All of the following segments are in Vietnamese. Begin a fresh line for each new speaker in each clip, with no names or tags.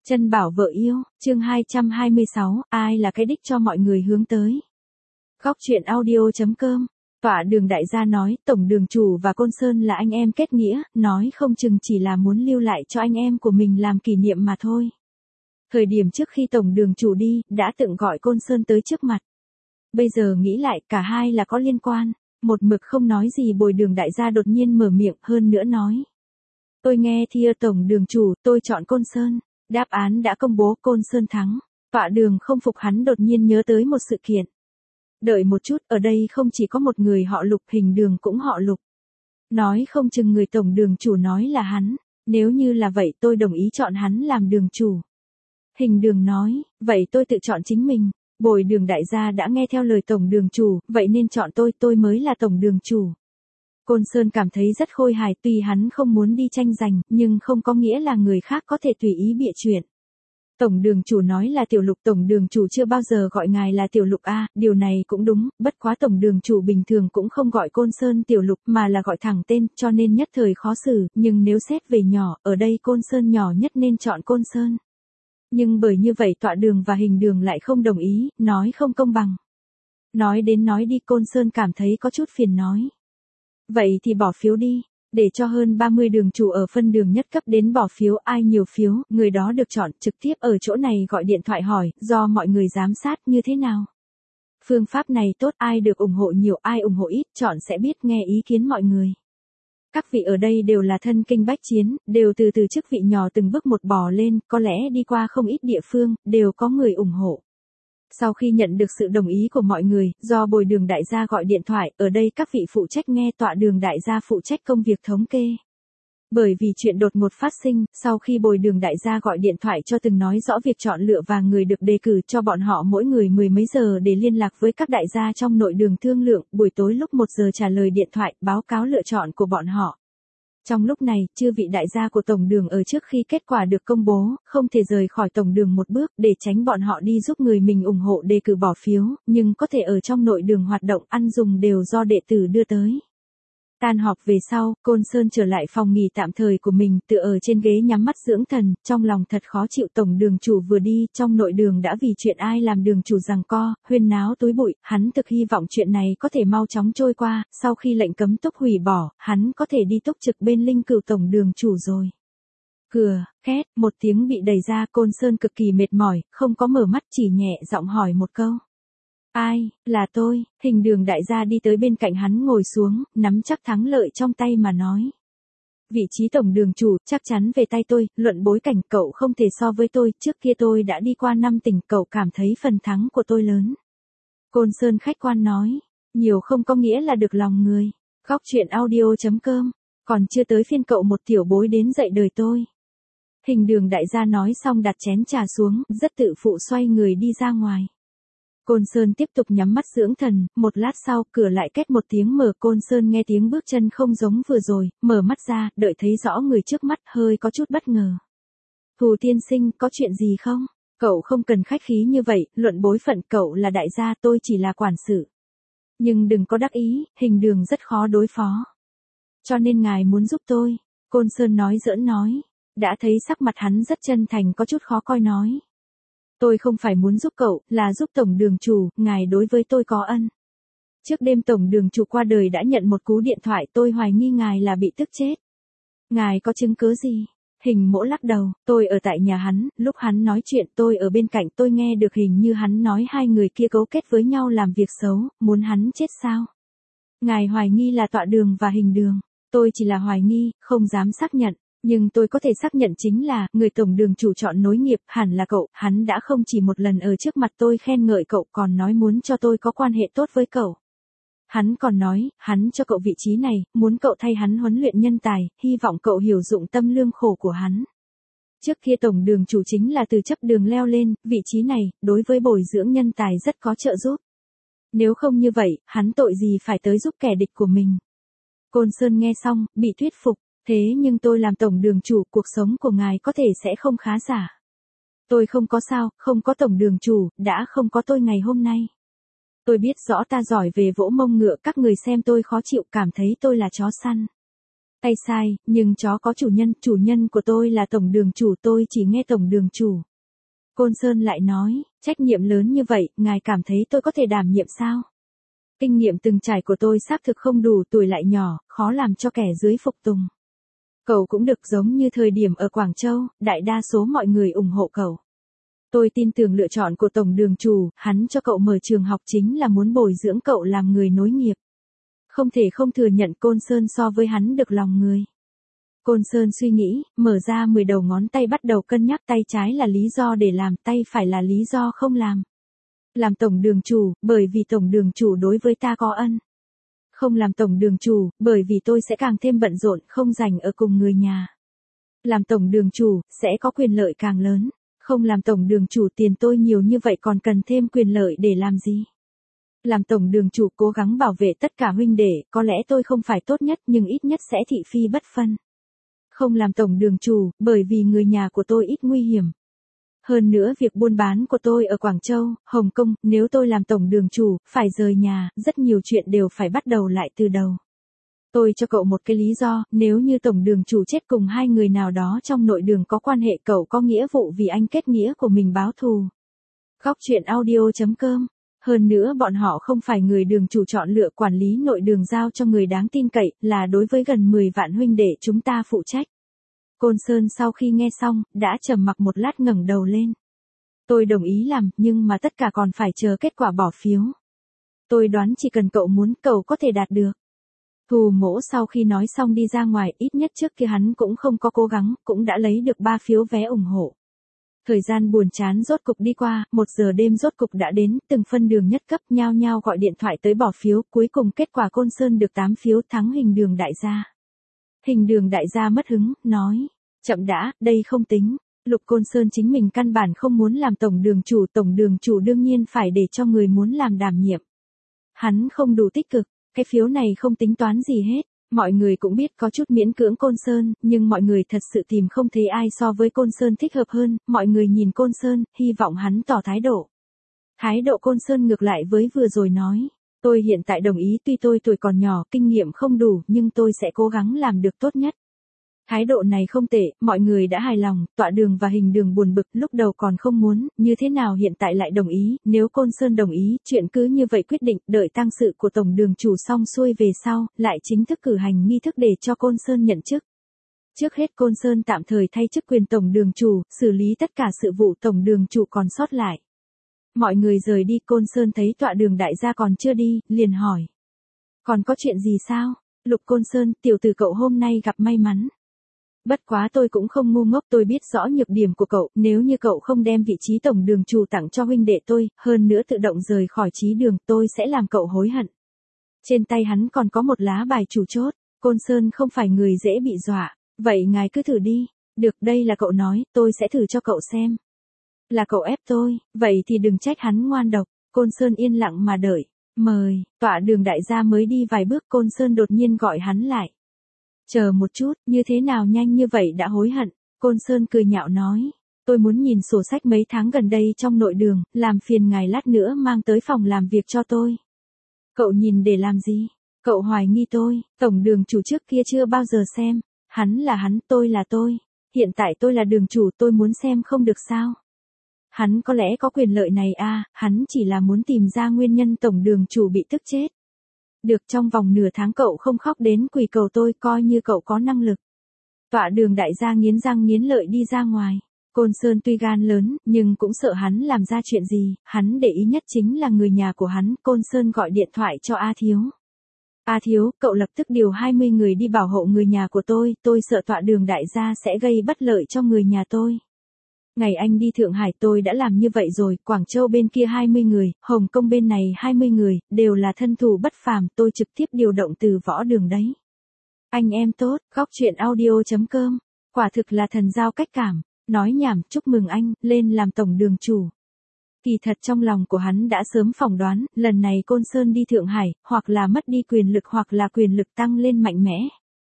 Chân bảo vợ yêu, chương 226, ai là cái đích cho mọi người hướng tới. Góc truyện audio.com. Tọa Đường đại gia nói, Tổng Đường chủ và Côn Sơn là anh em kết nghĩa, nói không chừng chỉ là muốn lưu lại cho anh em của mình làm kỷ niệm mà thôi. Thời điểm trước khi Tổng Đường chủ đi, đã từng gọi Côn Sơn tới trước mặt. Bây giờ nghĩ lại, cả hai là có liên quan. Một mực không nói gì Bồi Đường đại gia đột nhiên mở miệng, hơn nữa nói. Tôi nghe thưa Tổng Đường chủ, tôi chọn Côn Sơn. Đáp án đã công bố, Côn Sơn thắng. Tọa Đường không phục, hắn đột nhiên nhớ tới một sự kiện. Đợi một chút, ở đây không chỉ có một người họ Lục, Hình Đường cũng họ Lục. Nói không chừng người Tổng Đường chủ nói là hắn. Nếu như là vậy tôi đồng ý chọn hắn làm đường chủ. Hình Đường nói, vậy tôi tự chọn chính mình. Bồi Đường đại gia đã nghe theo lời Tổng Đường chủ, vậy nên chọn tôi mới là Tổng Đường chủ. Côn Sơn cảm thấy rất khôi hài, tuy hắn không muốn đi tranh giành, nhưng không có nghĩa là người khác có thể tùy ý bịa chuyện. Tổng Đường chủ nói là Tiểu Lục, Tổng Đường chủ chưa bao giờ gọi ngài là Tiểu Lục a, điều này cũng đúng, bất quá Tổng Đường chủ bình thường cũng không gọi Côn Sơn Tiểu Lục mà là gọi thẳng tên, cho nên nhất thời khó xử, nhưng nếu xét về nhỏ, ở đây Côn Sơn nhỏ nhất nên chọn Côn Sơn. Nhưng bởi như vậy Tọa Đường và Hình Đường lại không đồng ý, nói không công bằng. Nói đến nói đi Côn Sơn cảm thấy có chút phiền nói. Vậy thì bỏ phiếu đi, để cho hơn 30 đường chủ ở phân đường nhất cấp đến bỏ phiếu, ai nhiều phiếu, người đó được chọn, trực tiếp ở chỗ này gọi điện thoại hỏi, do mọi người giám sát như thế nào. Phương pháp này tốt, ai được ủng hộ nhiều, ai ủng hộ ít, chọn sẽ biết, nghe ý kiến mọi người. Các vị ở đây đều là thân kinh bách chiến, đều từ chức vị nhỏ từng bước một bò lên, có lẽ đi qua không ít địa phương, đều có người ủng hộ. Sau khi nhận được sự đồng ý của mọi người, do Bồi Đường đại gia gọi điện thoại, ở đây các vị phụ trách nghe, Tọa Đường đại gia phụ trách công việc thống kê. Bởi vì chuyện đột ngột phát sinh, sau khi Bồi Đường đại gia gọi điện thoại cho từng nói rõ việc chọn lựa và người được đề cử, cho bọn họ mỗi người 10 mấy giờ để liên lạc với các đại gia trong nội đường thương lượng, buổi tối lúc 1 giờ trả lời điện thoại, báo cáo lựa chọn của bọn họ. Trong lúc này, chư vị đại gia của Tổng Đường ở trước khi kết quả được công bố, không thể rời khỏi Tổng Đường một bước để tránh bọn họ đi giúp người mình ủng hộ đề cử bỏ phiếu, nhưng có thể ở trong nội đường hoạt động ăn dùng đều do đệ tử đưa tới. Tan họp về sau, Côn Sơn trở lại phòng nghỉ tạm thời của mình, tựa ở trên ghế nhắm mắt dưỡng thần, trong lòng thật khó chịu. Tổng Đường chủ vừa đi, trong nội đường đã vì chuyện ai làm đường chủ giằng co, huyên náo túi bụi, hắn thực hy vọng chuyện này có thể mau chóng trôi qua, sau khi lệnh cấm túc hủy bỏ, hắn có thể đi túc trực bên linh cửu Tổng Đường chủ rồi. Cửa, két, một tiếng bị đẩy ra, Côn Sơn cực kỳ mệt mỏi, không có mở mắt, chỉ nhẹ giọng hỏi một câu. Ai, là tôi. Hình Đường đại gia đi tới bên cạnh hắn ngồi xuống, nắm chắc thắng lợi trong tay mà nói. Vị trí Tổng Đường chủ, chắc chắn về tay tôi, luận bối cảnh cậu không thể so với tôi, trước kia tôi đã đi qua 5 tỉnh, cậu cảm thấy phần thắng của tôi lớn. Côn Sơn khách quan nói, nhiều không có nghĩa là được lòng người. Góc truyện audio.com, còn chưa tới phiên cậu một tiểu bối đến dạy đời tôi. Hình Đường đại gia nói xong đặt chén trà xuống, rất tự phụ xoay người đi ra ngoài. Côn Sơn tiếp tục nhắm mắt dưỡng thần, một lát sau, cửa lại két một tiếng mở, Côn Sơn nghe tiếng bước chân không giống vừa rồi, mở mắt ra, đợi thấy rõ người trước mắt, hơi có chút bất ngờ. Hù tiên sinh, có chuyện gì không? Cậu không cần khách khí như vậy, luận bối phận, cậu là đại gia, tôi chỉ là quản sự. Nhưng đừng có đắc ý, Hình Đường rất khó đối phó. Cho nên ngài muốn giúp tôi. Côn Sơn nói giỡn nói. Đã thấy sắc mặt hắn rất chân thành, có chút khó coi nói. Tôi không phải muốn giúp cậu, là giúp Tổng Đường chủ, ngài đối với tôi có ân. Trước đêm Tổng Đường chủ qua đời đã nhận một cú điện thoại, tôi hoài nghi ngài là bị tức chết. Ngài có chứng cứ gì? Hình Mỗ lắc đầu, tôi ở tại nhà hắn, lúc hắn nói chuyện tôi ở bên cạnh, tôi nghe được hình như hắn nói hai người kia cấu kết với nhau làm việc xấu, muốn hắn chết sao? Ngài hoài nghi là Tọa Đường và Hình Đường. Tôi chỉ là hoài nghi, không dám xác nhận. Nhưng tôi có thể xác nhận chính là, người Tổng Đường chủ chọn nối nghiệp, hẳn là cậu, hắn đã không chỉ một lần ở trước mặt tôi khen ngợi cậu, còn nói muốn cho tôi có quan hệ tốt với cậu. Hắn còn nói, hắn cho cậu vị trí này, muốn cậu thay hắn huấn luyện nhân tài, hy vọng cậu hiểu dụng tâm lương khổ của hắn. Trước kia Tổng Đường chủ chính là từ chấp đường leo lên, vị trí này, đối với bồi dưỡng nhân tài rất có trợ giúp. Nếu không như vậy, hắn tội gì phải tới giúp kẻ địch của mình. Côn Sơn nghe xong, bị thuyết phục. Thế nhưng tôi làm Tổng Đường chủ, cuộc sống của ngài có thể sẽ không khá giả. Tôi không có sao, không có Tổng Đường chủ, đã không có tôi ngày hôm nay. Tôi biết rõ ta giỏi về vỗ mông ngựa, các người xem tôi khó chịu, cảm thấy tôi là chó săn. Tay sai, nhưng chó có chủ nhân của tôi là tổng đường chủ, tôi chỉ nghe tổng đường chủ. Côn Sơn lại nói, trách nhiệm lớn như vậy, ngài cảm thấy tôi có thể đảm nhiệm sao? Kinh nghiệm từng trải của tôi xác thực không đủ, tuổi lại nhỏ, khó làm cho kẻ dưới phục tùng. Cậu cũng được giống như thời điểm ở Quảng Châu, đại đa số mọi người ủng hộ cậu. Tôi tin tưởng lựa chọn của tổng đường chủ, hắn cho cậu mở trường học chính là muốn bồi dưỡng cậu làm người nối nghiệp. Không thể không thừa nhận Côn Sơn so với hắn được lòng người. Côn Sơn suy nghĩ, mở ra 10 đầu ngón tay bắt đầu cân nhắc, tay trái là lý do để làm, tay phải là lý do không làm. Làm tổng đường chủ, bởi vì tổng đường chủ đối với ta có ân. Không làm tổng đường chủ, bởi vì tôi sẽ càng thêm bận rộn, không rảnh ở cùng người nhà. Làm tổng đường chủ, sẽ có quyền lợi càng lớn. Không làm tổng đường chủ, tiền tôi nhiều như vậy còn cần thêm quyền lợi để làm gì? Làm tổng đường chủ cố gắng bảo vệ tất cả huynh đệ, có lẽ tôi không phải tốt nhất nhưng ít nhất sẽ thị phi bất phân. Không làm tổng đường chủ, bởi vì người nhà của tôi ít nguy hiểm. Hơn nữa việc buôn bán của tôi ở Quảng Châu, Hồng Kông, nếu tôi làm tổng đường chủ, phải rời nhà, rất nhiều chuyện đều phải bắt đầu lại từ đầu. Tôi cho cậu một cái lý do, nếu như tổng đường chủ chết cùng hai người nào đó trong nội đường có quan hệ, cậu có nghĩa vụ vì anh kết nghĩa của mình báo thù. Góc truyện audio.com. Hơn nữa bọn họ không phải người đường chủ chọn lựa, quản lý nội đường giao cho người đáng tin cậy, là đối với gần 10 vạn huynh đệ chúng ta phụ trách. Côn Sơn sau khi nghe xong, đã trầm mặc một lát ngẩng đầu lên. Tôi đồng ý làm, nhưng mà tất cả còn phải chờ kết quả bỏ phiếu. Tôi đoán chỉ cần cậu muốn, cậu có thể đạt được. Thù Mỗ sau khi nói xong đi ra ngoài, ít nhất trước kia hắn cũng không có cố gắng, cũng đã lấy được 3 phiếu vé ủng hộ. Thời gian buồn chán rốt cục đi qua, 1 giờ đêm rốt cục đã đến, từng phân đường nhất cấp nhao nhao gọi điện thoại tới bỏ phiếu, cuối cùng kết quả Côn Sơn được 8 phiếu, thắng Hình Đường đại gia. Hình Đường đại gia mất hứng, nói, chậm đã, đây không tính. Lục Côn Sơn chính mình căn bản không muốn làm tổng đường chủ đương nhiên phải để cho người muốn làm đảm nhiệm. Hắn không đủ tích cực, cái phiếu này không tính toán gì hết. Mọi người cũng biết có chút miễn cưỡng Côn Sơn, nhưng mọi người thật sự tìm không thấy ai so với Côn Sơn thích hợp hơn, mọi người nhìn Côn Sơn, hy vọng hắn tỏ thái độ. Thái độ Côn Sơn ngược lại với vừa rồi nói, tôi hiện tại đồng ý, tuy tôi tuổi còn nhỏ, kinh nghiệm không đủ, nhưng tôi sẽ cố gắng làm được tốt nhất. Thái độ này không tệ, mọi người đã hài lòng, Tọa Đường và Hình Đường buồn bực, lúc đầu còn không muốn, như thế nào hiện tại lại đồng ý, nếu Côn Sơn đồng ý, chuyện cứ như vậy quyết định, đợi tang sự của tổng đường chủ xong xuôi về sau, lại chính thức cử hành nghi thức để cho Côn Sơn nhận chức. Trước hết Côn Sơn tạm thời thay chức quyền tổng đường chủ, xử lý tất cả sự vụ tổng đường chủ còn sót lại. Mọi người rời đi, Côn Sơn thấy Tọa Đường đại gia còn chưa đi, liền hỏi. Còn có chuyện gì sao? Lục Côn Sơn, tiểu tử cậu hôm nay gặp may mắn. Bất quá tôi cũng không ngu ngốc, tôi biết rõ nhược điểm của cậu, nếu như cậu không đem vị trí tổng đường chủ tặng cho huynh đệ tôi, hơn nữa tự động rời khỏi trí đường, tôi sẽ làm cậu hối hận. Trên tay hắn còn có một lá bài chủ chốt, Côn Sơn không phải người dễ bị dọa, vậy ngài cứ thử đi, được đây là cậu nói, tôi sẽ thử cho cậu xem. Là cậu ép tôi, vậy thì đừng trách hắn ngoan độc, Côn Sơn yên lặng mà đợi, mời, Tọa Đường đại gia mới đi vài bước Côn Sơn đột nhiên gọi hắn lại. Chờ một chút, như thế nào nhanh như vậy đã hối hận, Côn Sơn cười nhạo nói, tôi muốn nhìn sổ sách mấy tháng gần đây trong nội đường, làm phiền ngài lát nữa mang tới phòng làm việc cho tôi. Cậu nhìn để làm gì? Cậu hoài nghi tôi, tổng đường chủ trước kia chưa bao giờ xem, hắn là hắn, tôi là tôi, hiện tại tôi là đường chủ, tôi muốn xem không được sao? Hắn có lẽ có quyền lợi này à, hắn chỉ là muốn tìm ra nguyên nhân tổng đường chủ bị tức chết. Được, trong vòng nửa tháng cậu không khóc đến quỳ cầu tôi, coi như cậu có năng lực. Tọa Đường đại gia nghiến răng nghiến lợi đi ra ngoài. Côn Sơn tuy gan lớn, nhưng cũng sợ hắn làm ra chuyện gì, hắn để ý nhất chính là người nhà của hắn. Côn Sơn gọi điện thoại cho A Thiếu. A Thiếu, cậu lập tức điều 20 người đi bảo hộ người nhà của tôi sợ Tọa Đường đại gia sẽ gây bất lợi cho người nhà tôi. Ngày anh đi Thượng Hải tôi đã làm như vậy rồi, Quảng Châu bên kia 20 người, Hồng Kông bên này 20 người, đều là thân thủ bất phàm, tôi trực tiếp điều động từ Võ Đường đấy. Anh em tốt, góc truyện audio.com, quả thực là thần giao cách cảm, nói nhảm, chúc mừng anh, lên làm tổng đường chủ. Kỳ thật trong lòng của hắn đã sớm phỏng đoán, lần này Côn Sơn đi Thượng Hải, hoặc là mất đi quyền lực hoặc là quyền lực tăng lên mạnh mẽ.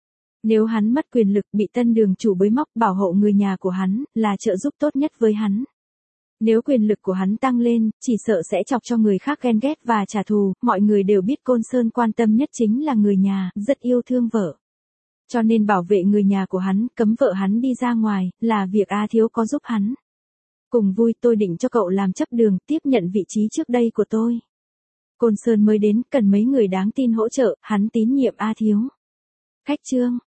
Nếu hắn mất quyền lực, bị tân đường chủ bới móc bảo hộ người nhà của hắn, là trợ giúp tốt nhất với hắn. Nếu quyền lực của hắn tăng lên, chỉ sợ sẽ chọc cho người khác ghen ghét và trả thù, mọi người đều biết Côn Sơn quan tâm nhất chính là người nhà, rất yêu thương vợ. Cho nên bảo vệ người nhà của hắn, cấm vợ hắn đi ra ngoài, là việc A Thiếu có giúp hắn. Cùng vui tôi định cho cậu làm chấp đường, tiếp nhận vị trí trước đây của tôi. Côn Sơn mới đến, cần mấy người đáng tin hỗ trợ, hắn tín nhiệm A Thiếu. Khách Trương,